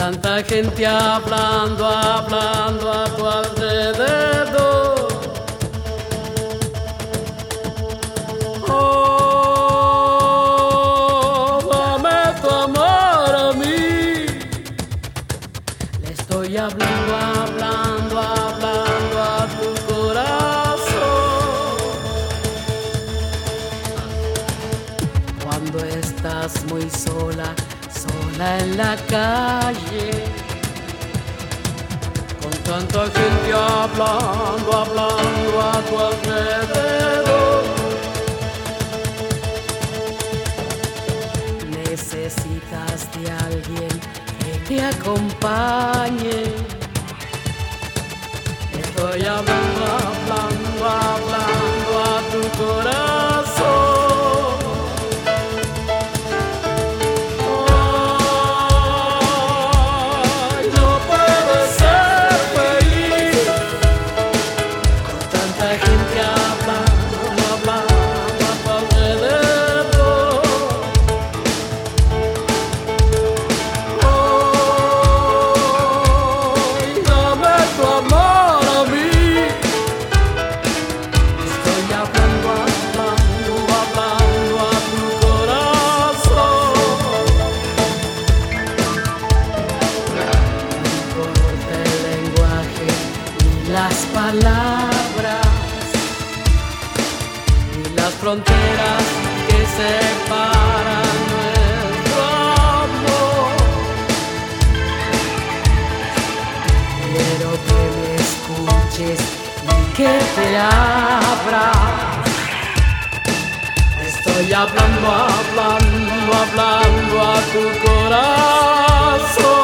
tanta gente hablando, hablando a tu alrededor. Oh, dame tu amor a mí. Le estoy hablando, hablando, hablando a tu corazón. Cuando estás muy sola, sola en la calle, con tanta gente hablando, hablando a tu alrededor. Necesitas de alguien que te acompañe. Estoy hablando, hablando, hablando a tu corazón. Las palabras y las fronteras que separan nuestro amor. Quiero que me escuches y que te abras. Estoy hablando, hablando, hablando a tu corazón.